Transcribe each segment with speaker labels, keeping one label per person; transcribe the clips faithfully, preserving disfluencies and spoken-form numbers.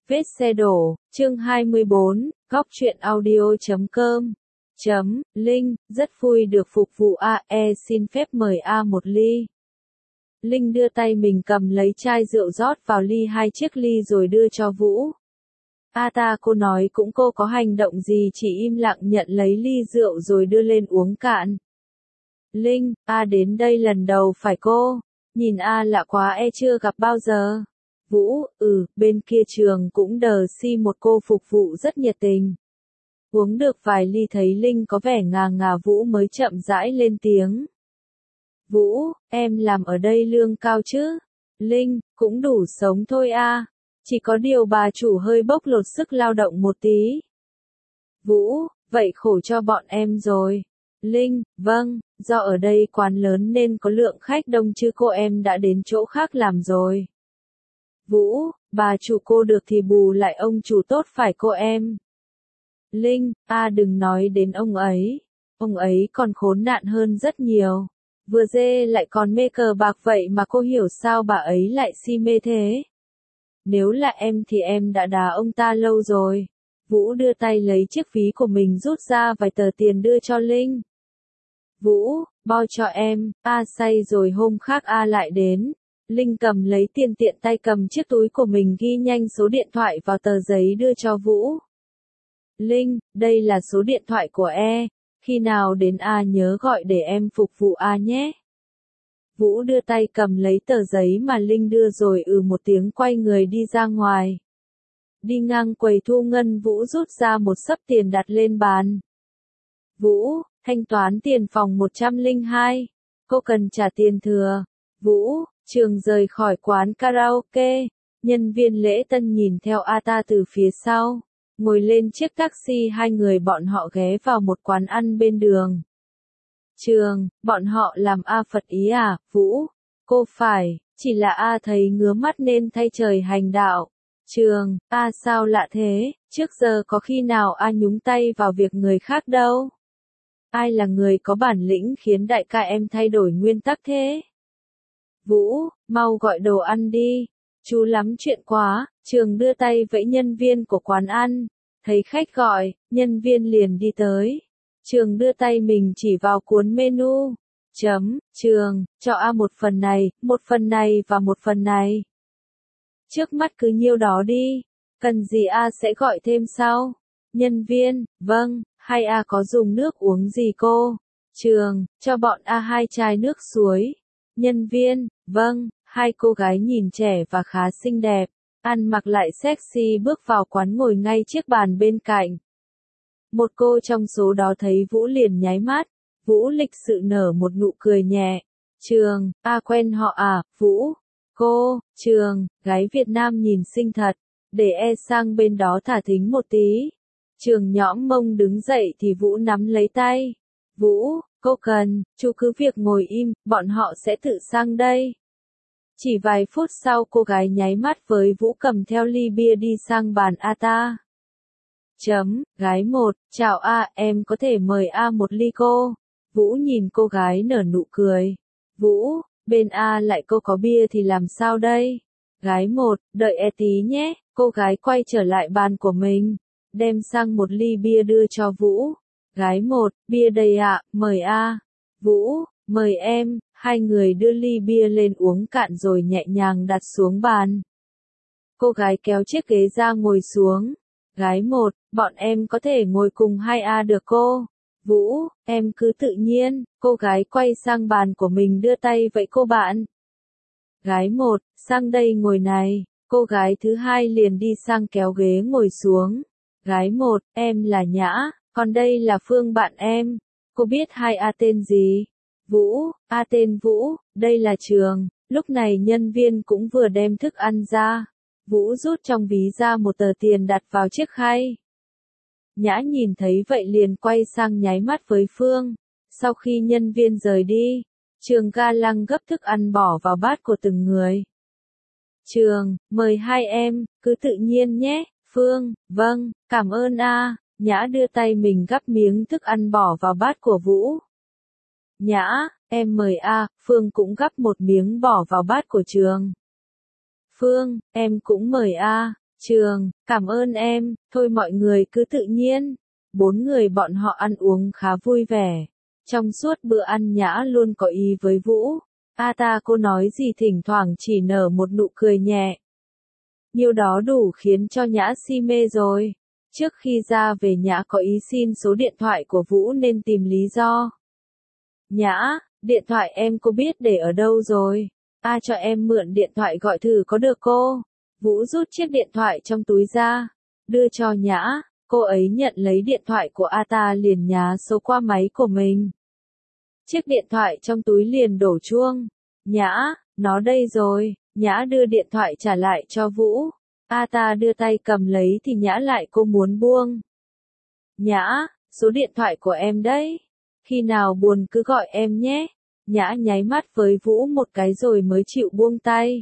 Speaker 1: Vết xe đổ, chương hai mươi bốn, góc truyện audio chấm com. Chấm, Linh, rất vui được phục vụ a, e xin phép mời A một ly. Linh đưa tay mình cầm lấy chai rượu rót vào ly hai chiếc ly rồi đưa cho Vũ. A ta cô nói cũng cô có hành động gì chỉ im lặng nhận lấy ly rượu rồi đưa lên uống cạn. Linh, A đến đây lần đầu phải cô? Nhìn A lạ quá e chưa gặp bao giờ. Vũ, ừ, bên kia trường cũng đờ si một cô phục vụ rất nhiệt tình. Uống được vài ly thấy Linh có vẻ ngà ngà Vũ mới chậm rãi lên tiếng. Vũ, em làm ở đây lương cao chứ? Linh, cũng đủ sống thôi a. Chỉ có điều bà chủ hơi bốc lột sức lao động một tí. Vũ, vậy khổ cho bọn em rồi. Linh, vâng, do ở đây quán lớn nên có lượng khách đông chứ cô em đã đến chỗ khác làm rồi. Vũ, bà chủ cô được thì bù lại ông chủ tốt phải cô em. Linh, a đừng nói đến ông ấy. Ông ấy còn khốn nạn hơn rất nhiều. Vừa dê lại còn mê cờ bạc vậy mà cô hiểu sao bà ấy lại si mê thế. Nếu là em thì em đã đá ông ta lâu rồi. Vũ đưa tay lấy chiếc ví của mình rút ra vài tờ tiền đưa cho Linh. Vũ, bao cho em, A say rồi hôm khác A lại đến. Linh cầm lấy tiền tiện tay cầm chiếc túi của mình ghi nhanh số điện thoại vào tờ giấy đưa cho Vũ. Linh, đây là số điện thoại của E, khi nào đến A nhớ gọi để em phục vụ A nhé. Vũ đưa tay cầm lấy tờ giấy mà Linh đưa rồi ừ một tiếng quay người đi ra ngoài. Đi ngang quầy thu ngân Vũ rút ra một xấp tiền đặt lên bàn. Vũ, thanh toán tiền phòng một trăm lẻ hai, cô cần trả tiền thừa. Vũ, Trường rời khỏi quán karaoke, nhân viên lễ tân nhìn theo A ta từ phía sau, ngồi lên chiếc taxi hai người bọn họ ghé vào một quán ăn bên đường. Trường, bọn họ làm A Phật ý à, Vũ? Cô phải, chỉ là A thấy ngứa mắt nên thay trời hành đạo. Trường, A sao lạ thế, trước giờ có khi nào A nhúng tay vào việc người khác đâu. Ai là người có bản lĩnh khiến đại ca em thay đổi nguyên tắc thế? Vũ, mau gọi đồ ăn đi. Chú lắm chuyện quá. Trường đưa tay vẫy nhân viên của quán ăn. Thấy khách gọi, nhân viên liền đi tới. Trường đưa tay mình chỉ vào cuốn menu. Chấm, Trường, cho A một phần này, một phần này và một phần này. Trước mắt cứ nhiêu đó đi. Cần gì A sẽ gọi thêm sau. Nhân viên, vâng, hay A có dùng nước uống gì cô? Trường, cho bọn A hai chai nước suối. Nhân viên, vâng, hai cô gái nhìn trẻ và khá xinh đẹp, ăn mặc lại sexy bước vào quán ngồi ngay chiếc bàn bên cạnh. Một cô trong số đó thấy Vũ liền nháy mắt, Vũ lịch sự nở một nụ cười nhẹ. Trường, A quen họ à, Vũ? Cô, Trường, gái Việt Nam nhìn xinh thật, để E sang bên đó thả thính một tí. Trường nhõm mông đứng dậy thì Vũ nắm lấy tay. Vũ, cô cần, chú cứ việc ngồi im, bọn họ sẽ tự sang đây. Chỉ vài phút sau cô gái nháy mắt với Vũ cầm theo ly bia đi sang bàn A ta. Chấm, gái một, chào A, em có thể mời A một ly cô. Vũ nhìn cô gái nở nụ cười. Vũ, bên A lại cô có bia thì làm sao đây? Gái một, đợi E tí nhé, cô gái quay trở lại bàn của mình, đem sang một ly bia đưa cho Vũ. Gái một, bia đây ạ, mời A. Vũ, mời em, hai người đưa ly bia lên uống cạn rồi nhẹ nhàng đặt xuống bàn. Cô gái kéo chiếc ghế ra ngồi xuống. Gái một, bọn em có thể ngồi cùng hai A được cô. Vũ, em cứ tự nhiên, cô gái quay sang bàn của mình đưa tay vẫy cô bạn. Gái một, sang đây ngồi này, cô gái thứ hai liền đi sang kéo ghế ngồi xuống. Gái một, em là Nhã. Còn đây là Phương bạn em. Cô biết hai A tên gì? Vũ, A tên Vũ, đây là Trường. Lúc này nhân viên cũng vừa đem thức ăn ra. Vũ rút trong ví ra một tờ tiền đặt vào chiếc khay. Nhã nhìn thấy vậy liền quay sang nháy mắt với Phương. Sau khi nhân viên rời đi, Trường ga lăng gấp thức ăn bỏ vào bát của từng người. Trường, mời hai em, cứ tự nhiên nhé. Phương, vâng, cảm ơn A. Nhã đưa tay mình gắp miếng thức ăn bỏ vào bát của Vũ. Nhã, em mời A, Phương cũng gắp một miếng bỏ vào bát của Trường. Phương, em cũng mời A. Trường, cảm ơn em, thôi mọi người cứ tự nhiên. Bốn người bọn họ ăn uống khá vui vẻ. Trong suốt bữa ăn Nhã luôn có ý với Vũ. A ta cô nói gì thỉnh thoảng chỉ nở một nụ cười nhẹ. Nhiêu đó đủ khiến cho Nhã si mê rồi. Trước khi ra về Nhã có ý xin số điện thoại của Vũ nên tìm lý do. Nhã, điện thoại em cô biết để ở đâu rồi? A cho em mượn điện thoại gọi thử có được cô? Vũ rút chiếc điện thoại trong túi ra, đưa cho Nhã. Cô ấy nhận lấy điện thoại của A ta liền nhá số qua máy của mình. Chiếc điện thoại trong túi liền đổ chuông. Nhã, nó đây rồi. Nhã đưa điện thoại trả lại cho Vũ. A ta đưa tay cầm lấy thì Nhã lại cô muốn buông. Nhã, số điện thoại của em đấy. Khi nào buồn cứ gọi em nhé. Nhã nháy mắt với Vũ một cái rồi mới chịu buông tay.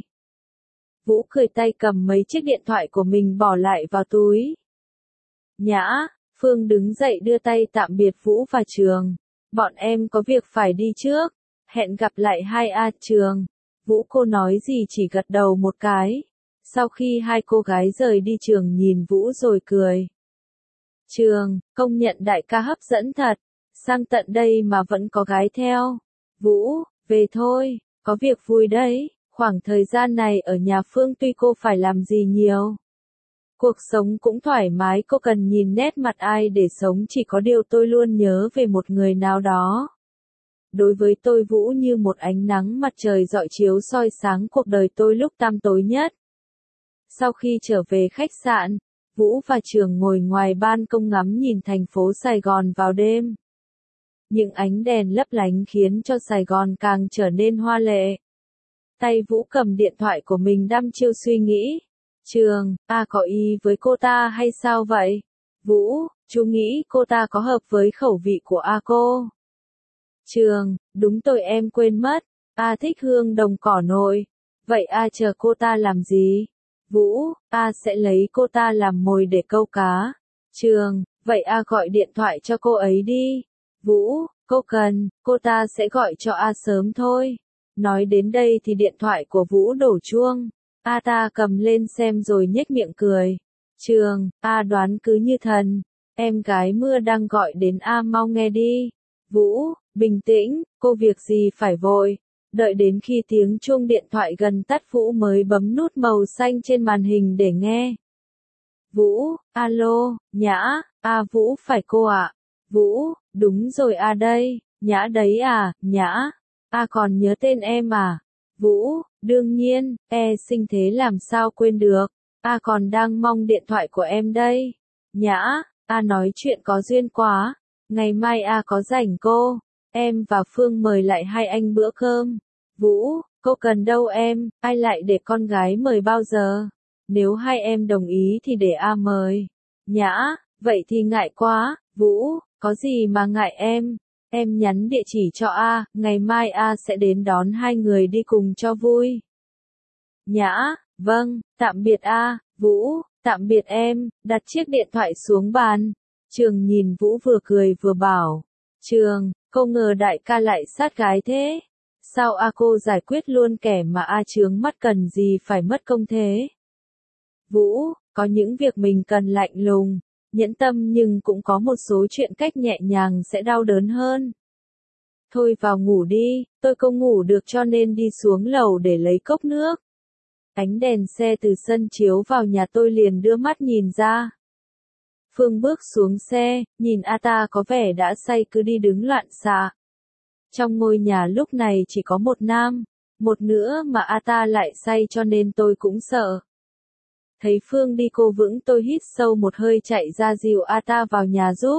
Speaker 1: Vũ cười tay cầm mấy chiếc điện thoại của mình bỏ lại vào túi. Nhã, Phương đứng dậy đưa tay tạm biệt Vũ và Trường. Bọn em có việc phải đi trước. Hẹn gặp lại hai A Trường. Vũ cô nói gì chỉ gật đầu một cái. Sau khi hai cô gái rời đi Trường nhìn Vũ rồi cười. Trường, công nhận đại ca hấp dẫn thật. Sang tận đây mà vẫn có gái theo. Vũ, về thôi, có việc vui đấy. Khoảng thời gian này ở nhà Phương tuy cô phải làm gì nhiều. Cuộc sống cũng thoải mái, cô cần nhìn nét mặt ai để sống, chỉ có điều tôi luôn nhớ về một người nào đó. Đối với tôi Vũ như một ánh nắng mặt trời rọi chiếu soi sáng cuộc đời tôi lúc tăm tối nhất. Sau khi trở về khách sạn, Vũ và Trường ngồi ngoài ban công ngắm nhìn thành phố Sài Gòn vào đêm. Những ánh đèn lấp lánh khiến cho Sài Gòn càng trở nên hoa lệ. Tay Vũ cầm điện thoại của mình đăm chiêu suy nghĩ. Trường, ta có ý với cô ta hay sao vậy? Vũ, chú nghĩ cô ta có hợp với khẩu vị của A cô? Trường, đúng tôi em quên mất. A thích hương đồng cỏ nội. Vậy A chờ cô ta làm gì? Vũ, A sẽ lấy cô ta làm mồi để câu cá. Trường, vậy A gọi điện thoại cho cô ấy đi. Vũ, cô cần, cô ta sẽ gọi cho A sớm thôi. Nói đến đây thì điện thoại của Vũ đổ chuông. A ta cầm lên xem rồi nhếch miệng cười. Trường, A đoán cứ như thần. Em gái mưa đang gọi đến A mau nghe đi. Vũ, bình tĩnh, cô việc gì phải vội. Đợi đến khi tiếng chuông điện thoại gần tắt Vũ mới bấm nút màu xanh trên màn hình để nghe. Vũ, alo, Nhã, A Vũ phải cô ạ. Vũ, đúng rồi A đây, Nhã đấy à, Nhã. A còn nhớ tên em à? Vũ, đương nhiên, e sinh thế làm sao quên được. A còn đang mong điện thoại của em đây. Nhã, A nói chuyện có duyên quá. Ngày mai A có rảnh cô. Em và Phương mời lại hai anh bữa cơm. Vũ, cô cần đâu em, ai lại để con gái mời bao giờ? Nếu hai em đồng ý thì để A mời. Nhã, vậy thì ngại quá. Vũ, có gì mà ngại em? Em nhắn địa chỉ cho A, ngày mai A sẽ đến đón hai người đi cùng cho vui. Nhã, vâng, tạm biệt A, Vũ, tạm biệt em, đặt chiếc điện thoại xuống bàn. Trường nhìn Vũ vừa cười vừa bảo. Trường, không ngờ đại ca lại sát gái thế. Sao A cô giải quyết luôn kẻ mà A chướng mắt cần gì phải mất công thế? Vũ, có những việc mình cần lạnh lùng, nhẫn tâm nhưng cũng có một số chuyện cách nhẹ nhàng sẽ đau đớn hơn. Thôi vào ngủ đi, tôi không ngủ được cho nên đi xuống lầu để lấy cốc nước. Ánh đèn xe từ sân chiếu vào nhà tôi liền đưa mắt nhìn ra. Phương bước xuống xe, nhìn A ta có vẻ đã say cứ đi đứng loạn xạ. Trong ngôi nhà lúc này chỉ có một nam, một nữa mà A ta lại say cho nên tôi cũng sợ. Thấy Phương đi cô vững tôi hít sâu một hơi chạy ra dìu A ta vào nhà giúp.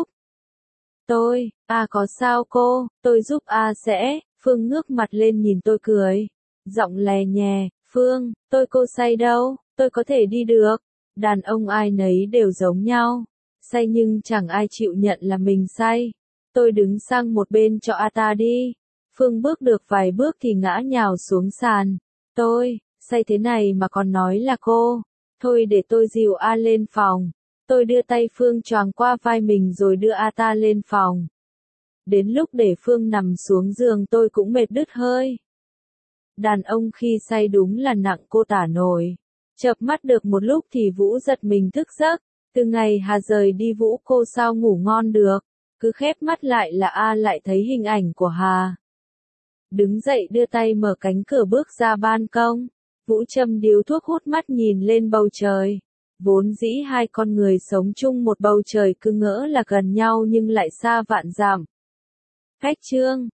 Speaker 1: Tôi, A có sao cô, tôi giúp A sẽ, Phương ngước mặt lên nhìn tôi cười. Giọng lè nhè, Phương, tôi cô say đâu, tôi có thể đi được. Đàn ông ai nấy đều giống nhau. Say nhưng chẳng ai chịu nhận là mình say. Tôi đứng sang một bên cho A ta đi. Phương bước được vài bước thì ngã nhào xuống sàn. Tôi, say thế này mà còn nói là cô. Thôi để tôi dìu A lên phòng. Tôi đưa tay Phương choàng qua vai mình rồi đưa A ta lên phòng. Đến lúc để Phương nằm xuống giường tôi cũng mệt đứt hơi. Đàn ông khi say đúng là nặng cô tả nổi. Chợp mắt được một lúc thì Vũ giật mình thức giấc. Từ ngày Hà rời đi Vũ cô sao ngủ ngon được. Cứ khép mắt lại là A lại thấy hình ảnh của Hà. Đứng dậy đưa tay mở cánh cửa bước ra ban công. Vũ châm điếu thuốc hút mắt nhìn lên bầu trời. Vốn dĩ hai con người sống chung một bầu trời cứ ngỡ là gần nhau nhưng lại xa vạn dặm. Khách trương,